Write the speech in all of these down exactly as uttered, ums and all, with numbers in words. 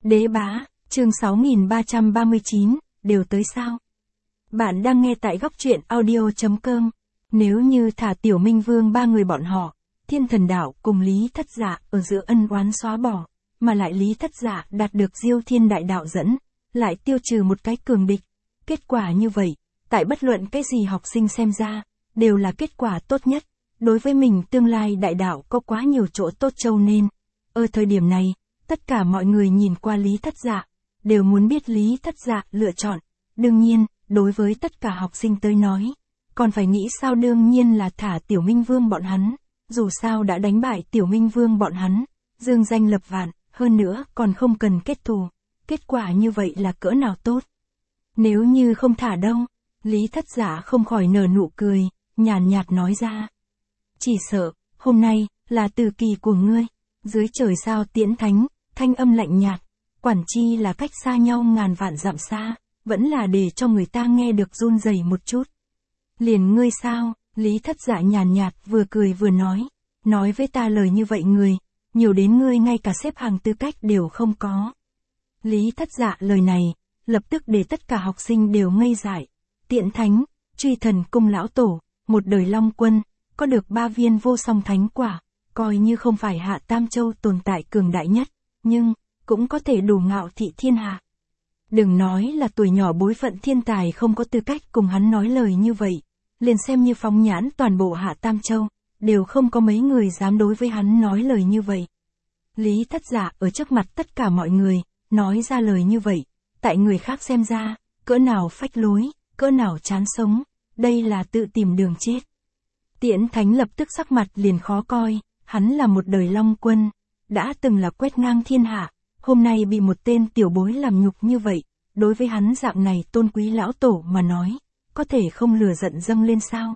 Đế bá, chương sáu nghìn ba trăm ba mươi chín, đều tới sao? Bạn đang nghe tại góc truyện audio chấm com. Nếu như thả Tiểu Minh Vương ba người bọn họ, Thiên Thần Đạo cùng Lý Thất Dạ ở giữa ân oán xóa bỏ, mà lại Lý Thất Dạ đạt được Diêu Thiên Đại Đạo dẫn, lại tiêu trừ một cái cường địch. Kết quả như vậy, tại bất luận cái gì học sinh xem ra, đều là kết quả tốt nhất. Đối với mình tương lai đại đạo có quá nhiều chỗ tốt châu nên. Ở thời điểm này, tất cả mọi người nhìn qua Lý Thất Dạ, đều muốn biết Lý Thất Dạ lựa chọn. Đương nhiên, đối với tất cả học sinh tới nói, còn phải nghĩ sao đương nhiên là thả Tiểu Minh Vương bọn hắn, dù sao đã đánh bại Tiểu Minh Vương bọn hắn, dương danh lập vạn, hơn nữa còn không cần kết thù. Kết quả như vậy là cỡ nào tốt. Nếu như không thả đâu, Lý Thất Dạ không khỏi nở nụ cười, nhàn nhạt nói ra. Chỉ sợ, hôm nay, là từ kỳ của ngươi. Dưới trời sao tiễn thánh, thanh âm lạnh nhạt, quản chi là cách xa nhau ngàn vạn dặm xa, vẫn là để cho người ta nghe được run rẩy một chút. Liền ngươi sao, Lý Thất Dạ nhàn nhạt vừa cười vừa nói, nói với ta lời như vậy người, nhiều đến ngươi ngay cả xếp hàng tư cách đều không có. Lý Thất Dạ lời này, lập tức để tất cả học sinh đều ngây dại. Tiễn thánh, truy thần cung lão tổ, một đời long quân, có được ba viên vô song thánh quả, coi như không phải hạ Tam Châu tồn tại cường đại nhất, nhưng, cũng có thể đủ ngạo thị thiên hạ. Đừng nói là tuổi nhỏ bối phận thiên tài không có tư cách cùng hắn nói lời như vậy, liền xem như phóng nhãn toàn bộ hạ Tam Châu, đều không có mấy người dám đối với hắn nói lời như vậy. Lý Thất Dạ ở trước mặt tất cả mọi người, nói ra lời như vậy, tại người khác xem ra, cỡ nào phách lối, cỡ nào chán sống, đây là tự tìm đường chết. Tiễn thánh lập tức sắc mặt liền khó coi, hắn là một đời long quân, đã từng là quét ngang thiên hạ, hôm nay bị một tên tiểu bối làm nhục như vậy, đối với hắn dạng này tôn quý lão tổ mà nói, có thể không lừa giận dâng lên sao.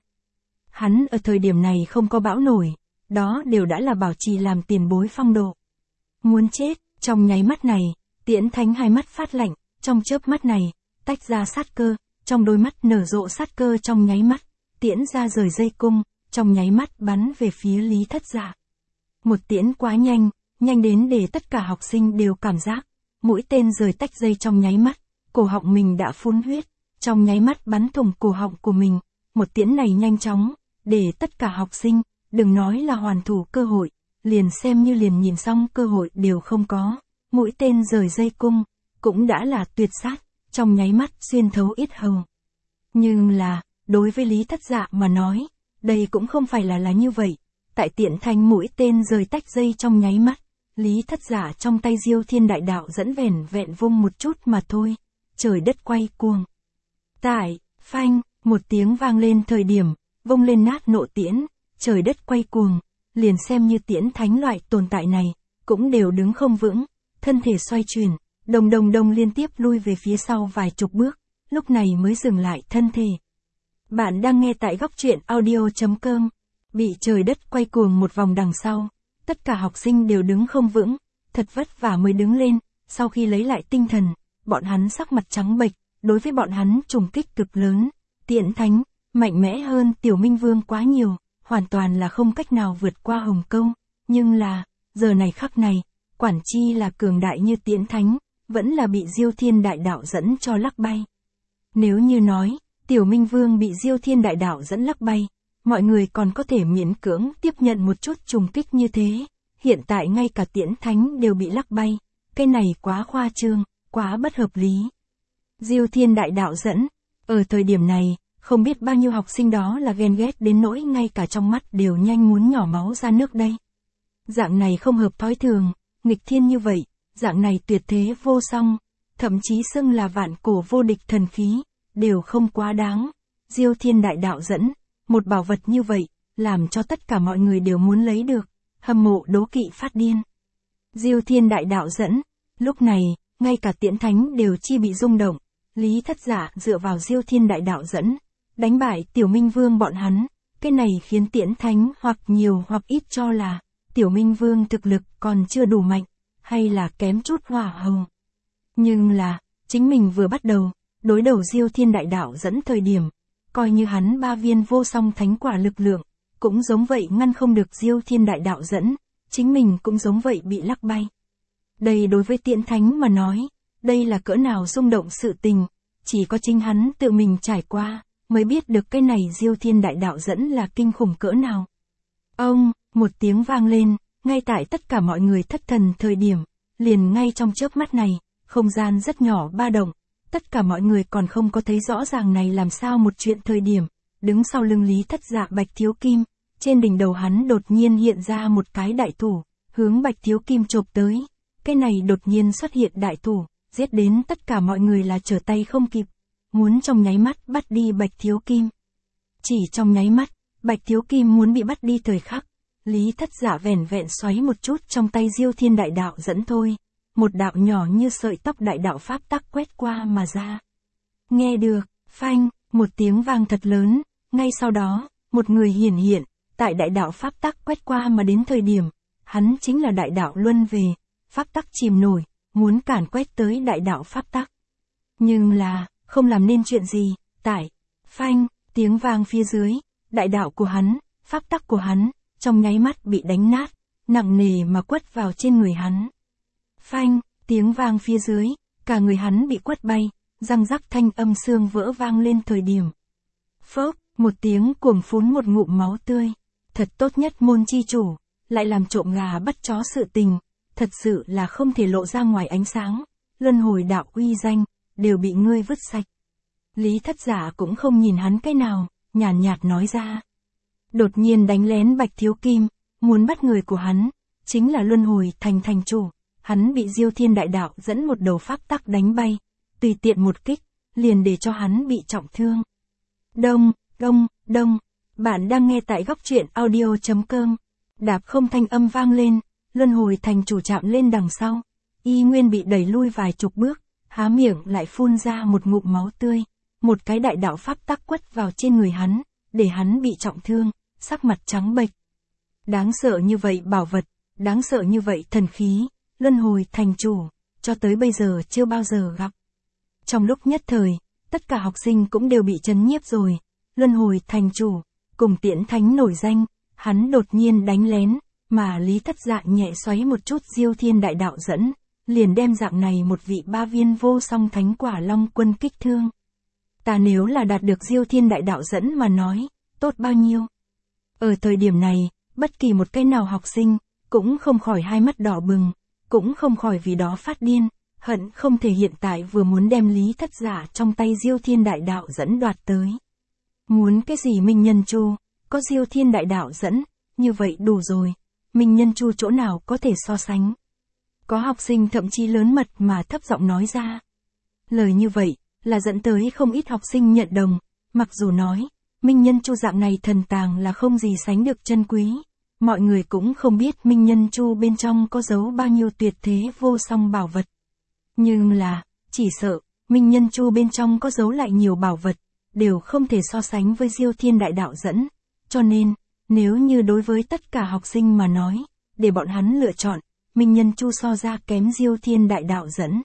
Hắn ở thời điểm này không có bão nổi, đó đều đã là bảo trì làm tiền bối phong độ. Muốn chết, trong nháy mắt này, tiễn thánh hai mắt phát lạnh, trong chớp mắt này, tách ra sát cơ, trong đôi mắt nở rộ sát cơ trong nháy mắt, tiễn ra rời dây cung, trong nháy mắt bắn về phía Lý Thất Dạ. Một tiễn quá nhanh, nhanh đến để tất cả học sinh đều cảm giác, mũi tên rời tách dây trong nháy mắt, cổ họng mình đã phun huyết, trong nháy mắt bắn thủng cổ họng của mình. Một tiễn này nhanh chóng, để tất cả học sinh, đừng nói là hoàn thủ cơ hội, liền xem như liền nhìn xong cơ hội đều không có. Mũi tên rời dây cung, cũng đã là tuyệt sát, trong nháy mắt xuyên thấu yết hầu. Nhưng là, đối với Lý Thất Dạ mà nói, đây cũng không phải là là như vậy. Tại tiễn thánh mũi tên rời tách dây trong nháy mắt, Lý Thất Dạ trong tay Diêu Thiên Đại Đạo dẫn vẻn vẹn vung một chút mà thôi, trời đất quay cuồng. Tại, phanh, một tiếng vang lên thời điểm, vung lên nát nộ tiễn, trời đất quay cuồng, liền xem như tiễn thánh loại tồn tại này, cũng đều đứng không vững, thân thể xoay chuyển, đồng đồng đồng liên tiếp lui về phía sau vài chục bước, lúc này mới dừng lại thân thể. Bạn đang nghe tại góc truyện audio chấm com. Bị trời đất quay cuồng một vòng đằng sau, tất cả học sinh đều đứng không vững, thật vất vả mới đứng lên, sau khi lấy lại tinh thần, bọn hắn sắc mặt trắng bệch, đối với bọn hắn trùng kích cực lớn, tiễn thánh, mạnh mẽ hơn Tiểu Minh Vương quá nhiều, hoàn toàn là không cách nào vượt qua Hồng Câu, nhưng là, giờ này khắc này, quản chi là cường đại như tiễn thánh, vẫn là bị Diêu Thiên Đại Đạo dẫn cho lắc bay. Nếu như nói, Tiểu Minh Vương bị Diêu Thiên Đại Đạo dẫn lắc bay, mọi người còn có thể miễn cưỡng tiếp nhận một chút trùng kích như thế, hiện tại ngay cả tiễn thánh đều bị lắc bay, cái này quá khoa trương, quá bất hợp lý. Diêu Thiên Đại Đạo dẫn, ở thời điểm này, không biết bao nhiêu học sinh đó là ghen ghét đến nỗi ngay cả trong mắt đều nhanh muốn nhỏ máu ra nước đây. Dạng này không hợp thói thường, nghịch thiên như vậy, dạng này tuyệt thế vô song, thậm chí xưng là vạn cổ vô địch thần khí, đều không quá đáng. Diêu Thiên Đại Đạo dẫn, một bảo vật như vậy, làm cho tất cả mọi người đều muốn lấy được, hâm mộ đố kỵ phát điên. Diêu Thiên Đại Đạo dẫn, lúc này, ngay cả tiễn thánh đều chi bị rung động, Lý Thất Dạ dựa vào Diêu Thiên Đại Đạo dẫn, đánh bại Tiểu Minh Vương bọn hắn, cái này khiến tiễn thánh hoặc nhiều hoặc ít cho là, Tiểu Minh Vương thực lực còn chưa đủ mạnh, hay là kém chút hỏa hồng. Nhưng là, chính mình vừa bắt đầu, đối đầu Diêu Thiên Đại Đạo dẫn thời điểm, coi như hắn ba viên vô song thánh quả lực lượng, cũng giống vậy ngăn không được Diêu Thiên Đại Đạo dẫn, chính mình cũng giống vậy bị lắc bay. Đây đối với Tiễn Thánh mà nói, đây là cỡ nào rung động sự tình, chỉ có chính hắn tự mình trải qua, mới biết được cái này Diêu Thiên Đại Đạo dẫn là kinh khủng cỡ nào. Ông, một tiếng vang lên, ngay tại tất cả mọi người thất thần thời điểm, liền ngay trong chớp mắt này, không gian rất nhỏ ba động, tất cả mọi người còn không có thấy rõ ràng này làm sao một chuyện thời điểm, đứng sau lưng Lý Thất Dạ Bạch Thiếu Kim, trên đỉnh đầu hắn đột nhiên hiện ra một cái đại thủ, hướng Bạch Thiếu Kim chộp tới, cái này đột nhiên xuất hiện đại thủ, giết đến tất cả mọi người là trở tay không kịp, muốn trong nháy mắt bắt đi Bạch Thiếu Kim. Chỉ trong nháy mắt, Bạch Thiếu Kim muốn bị bắt đi thời khắc, Lý Thất Dạ vẻn vẹn xoáy một chút trong tay Diêu Thiên Đại Đạo dẫn thôi, một đạo nhỏ như sợi tóc đại đạo pháp tắc quét qua mà ra. Nghe được, phanh, một tiếng vang thật lớn, ngay sau đó, một người hiển hiện, tại đại đạo pháp tắc quét qua mà đến thời điểm, hắn chính là đại đạo luân về, pháp tắc chìm nổi, muốn cản quét tới đại đạo pháp tắc. Nhưng là, không làm nên chuyện gì, tại, phanh, tiếng vang phía dưới, đại đạo của hắn, pháp tắc của hắn, trong nháy mắt bị đánh nát, nặng nề mà quất vào trên người hắn. Phanh, tiếng vang phía dưới, cả người hắn bị quất bay, răng rắc thanh âm xương vỡ vang lên thời điểm. Phốc, một tiếng cuồng phún một ngụm máu tươi, thật tốt nhất môn chi chủ, lại làm trộm gà bắt chó sự tình, thật sự là không thể lộ ra ngoài ánh sáng, luân hồi đạo uy danh, đều bị ngươi vứt sạch. Lý Thất Giả cũng không nhìn hắn cái nào, nhàn nhạt, nhạt nói ra. Đột nhiên đánh lén Bạch Thiếu Kim, muốn bắt người của hắn, chính là luân hồi thành thành chủ, hắn bị Diêu Thiên Đại Đạo dẫn một đầu pháp tắc đánh bay, tùy tiện một kích, liền để cho hắn bị trọng thương. Đông, đông, đông, bạn đang nghe tại góc truyện audio chấm com, đạp không thanh âm vang lên, luân hồi thành chủ chạm lên đằng sau, y nguyên bị đẩy lui vài chục bước, há miệng lại phun ra một ngụm máu tươi, một cái đại đạo pháp tắc quất vào trên người hắn, để hắn bị trọng thương, sắc mặt trắng bệch. Đáng sợ như vậy bảo vật, đáng sợ như vậy thần khí, luân hồi thành chủ, cho tới bây giờ chưa bao giờ gặp. Trong lúc nhất thời, tất cả học sinh cũng đều bị chấn nhiếp rồi, luân hồi thành chủ, cùng Tiễn Thánh nổi danh, hắn đột nhiên đánh lén, mà Lý Thất Dạ nhẹ xoáy một chút Diêu Thiên Đại Đạo dẫn, liền đem dạng này một vị ba viên vô song thánh quả long quân kích thương. Ta nếu là đạt được Diêu Thiên Đại Đạo dẫn mà nói, tốt bao nhiêu. Ở thời điểm này, bất kỳ một cái nào học sinh, cũng không khỏi hai mắt đỏ bừng, cũng không khỏi vì đó phát điên, hận không thể hiện tại vừa muốn đem Lý Thất Giả trong tay Diêu Thiên Đại Đạo dẫn đoạt tới. Muốn cái gì Minh Nhân Chu, có Diêu Thiên Đại Đạo dẫn, như vậy đủ rồi, Minh Nhân Chu chỗ nào có thể so sánh. Có học sinh thậm chí lớn mật mà thấp giọng nói ra. Lời như vậy, là dẫn tới không ít học sinh nhận đồng, mặc dù nói, Minh Nhân Chu dạng này thần tàng là không gì sánh được chân quý. Mọi người cũng không biết Minh Nhân Chu bên trong có giấu bao nhiêu tuyệt thế vô song bảo vật. Nhưng là, chỉ sợ, Minh Nhân Chu bên trong có giấu lại nhiều bảo vật, đều không thể so sánh với Diêu Thiên Đại Đạo dẫn. Cho nên, nếu như đối với tất cả học sinh mà nói, để bọn hắn lựa chọn, Minh Nhân Chu so ra kém Diêu Thiên Đại Đạo dẫn.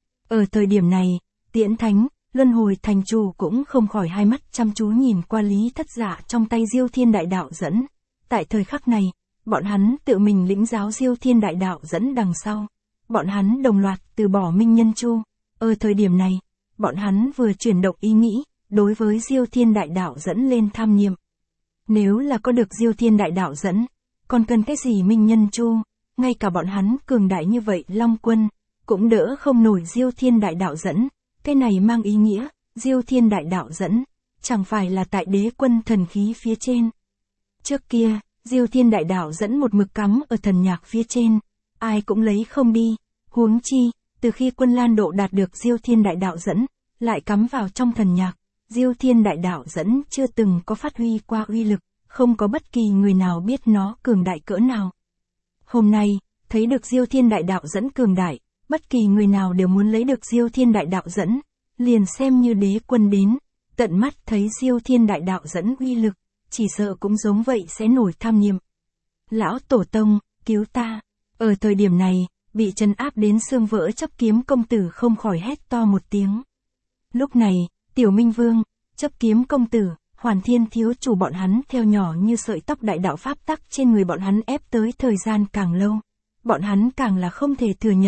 Ở thời điểm này, Tiễn Thánh, luân hồi thành chủ cũng không khỏi hai mắt chăm chú nhìn qua Lý Thất Giả trong tay Diêu Thiên Đại Đạo dẫn. Tại thời khắc này, bọn hắn tự mình lĩnh giáo Diêu Thiên Đại Đạo dẫn đằng sau. Bọn hắn đồng loạt từ bỏ Minh Nhân Chu. Ở thời điểm này, bọn hắn vừa chuyển động ý nghĩ, đối với Diêu Thiên Đại Đạo dẫn lên tham niệm. Nếu là có được Diêu Thiên Đại Đạo dẫn, còn cần cái gì Minh Nhân Chu, ngay cả bọn hắn cường đại như vậy Long Quân, cũng đỡ không nổi Diêu Thiên Đại Đạo dẫn. Cái này mang ý nghĩa, Diêu Thiên Đại Đạo dẫn, chẳng phải là tại đế quân thần khí phía trên. Trước kia, Diêu Thiên Đại Đạo dẫn một mực cắm ở thần nhạc phía trên, ai cũng lấy không đi, huống chi, từ khi Quân Lan Độ đạt được Diêu Thiên Đại Đạo dẫn, lại cắm vào trong thần nhạc, Diêu Thiên Đại Đạo dẫn chưa từng có phát huy qua uy lực, không có bất kỳ người nào biết nó cường đại cỡ nào. Hôm nay, thấy được Diêu Thiên Đại Đạo dẫn cường đại, bất kỳ người nào đều muốn lấy được Diêu Thiên Đại Đạo dẫn, liền xem như đế quân đến, tận mắt thấy Diêu Thiên Đại Đạo dẫn uy lực, chỉ sợ cũng giống vậy sẽ nổi tham niệm. Lão Tổ Tông, cứu ta! Ở thời điểm này, bị trấn áp đến xương vỡ Chấp Kiếm công tử không khỏi hét to một tiếng. Lúc này, Tiểu Minh Vương, Chấp Kiếm công tử, Hoàn Thiên thiếu chủ bọn hắn theo nhỏ như sợi tóc đại đạo pháp tắc trên người bọn hắn ép tới thời gian càng lâu. Bọn hắn càng là không thể thừa nhận,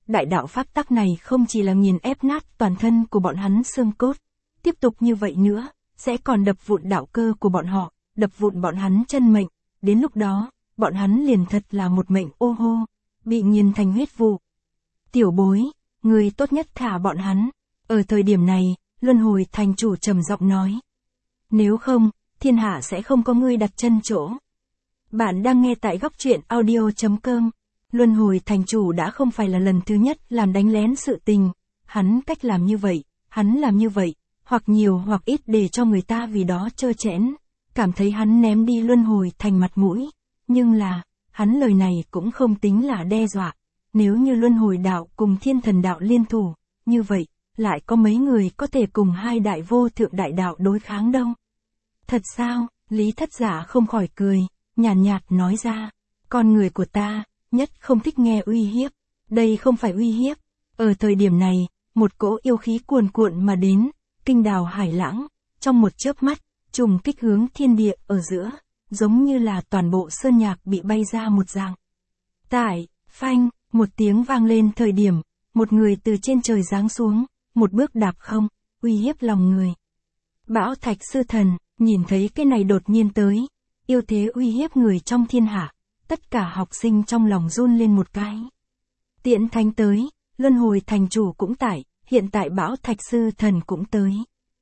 đại đạo pháp tắc này không chỉ là nghiền ép nát toàn thân của bọn hắn xương cốt, tiếp tục như vậy nữa, sẽ còn đập vụn đạo cơ của bọn họ, đập vụn bọn hắn chân mệnh, đến lúc đó, bọn hắn liền thật là một mệnh ô hô, bị nghiền thành huyết vụ. Tiểu bối, người tốt nhất thả bọn hắn. Ở thời điểm này, Luân Hồi Thành Chủ trầm giọng nói. Nếu không, thiên hạ sẽ không có ngươi đặt chân chỗ. Bạn đang nghe tại góc truyện audio.com. Luân Hồi Thành Chủ đã không phải là lần thứ nhất làm đánh lén sự tình. Hắn cách làm như vậy, hắn làm như vậy, hoặc nhiều hoặc ít để cho người ta vì đó trơ chẽn, cảm thấy hắn ném đi Luân Hồi Thành mặt mũi. Nhưng là, hắn lời này cũng không tính là đe dọa. Nếu như Luân Hồi Đạo cùng Thiên Thần Đạo liên thủ, như vậy, lại có mấy người có thể cùng hai đại vô thượng đại đạo đối kháng đâu. Thật sao? Lý Thất Giả không khỏi cười, nhàn nhạt, nhạt nói ra, con người của ta, nhất không thích nghe uy hiếp, đây không phải uy hiếp. Ở thời điểm này, một cỗ yêu khí cuồn cuộn mà đến, kinh đào hải lãng, trong một chớp mắt, trùng kích hướng thiên địa ở giữa, giống như là toàn bộ sơn nhạc bị bay ra một dạng. Tại, phanh, một tiếng vang lên thời điểm, một người từ trên trời giáng xuống, một bước đạp không, uy hiếp lòng người. Bão Thạch Sư Thần, nhìn thấy cái này đột nhiên tới, yêu thế uy hiếp người trong thiên hạ, tất cả học sinh trong lòng run lên một cái. Tiễn Thánh tới, Luân Hồi Thành Chủ cũng tại, hiện tại Bão Thạch Sư Thần cũng tới.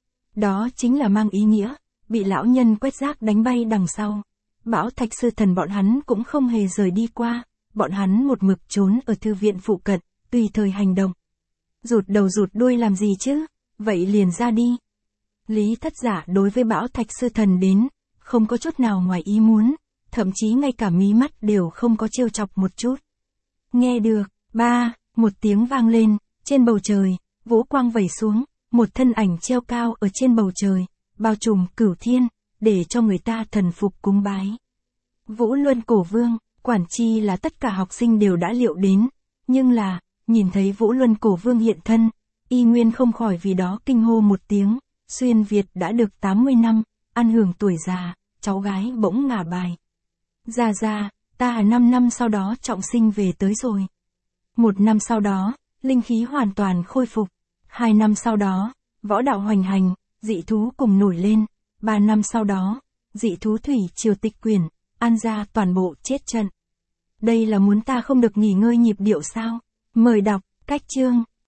Đó chính là mang ý nghĩa, bị lão nhân quét rác đánh bay đằng sau. Bão Thạch Sư Thần bọn hắn cũng không hề rời đi qua, bọn hắn một mực trốn ở thư viện phụ cận, tùy thời hành động. Rụt đầu rụt đuôi làm gì chứ, vậy liền ra đi. Lý Thất Giả đối với Bão Thạch Sư Thần đến, không có chút nào ngoài ý muốn, thậm chí ngay cả mí mắt đều không có trêu chọc một chút. Nghe được, ba, một tiếng vang lên, trên bầu trời, vũ quang vẩy xuống, một thân ảnh treo cao ở trên bầu trời, bao trùm cửu thiên, để cho người ta thần phục cúng bái. Vũ Luân Cổ Vương, quản chi là tất cả học sinh đều đã liệu đến, nhưng là, nhìn thấy Vũ Luân Cổ Vương hiện thân, y nguyên không khỏi vì đó kinh hô một tiếng, xuyên Việt đã được tám mươi năm, ăn hưởng tuổi già, cháu gái bỗng ngả bài. Già già, ta năm năm sau đó trọng sinh về tới rồi. Một năm sau đó, linh khí hoàn toàn khôi phục. Hai năm sau đó, võ đạo hoành hành, dị thú cùng nổi lên. Ba năm sau đó, dị thú thủy triều tịch quyển, An gia toàn bộ chết trận. Đây là muốn ta không được nghỉ ngơi nhịp điệu sao? Mời đọc, cách chương.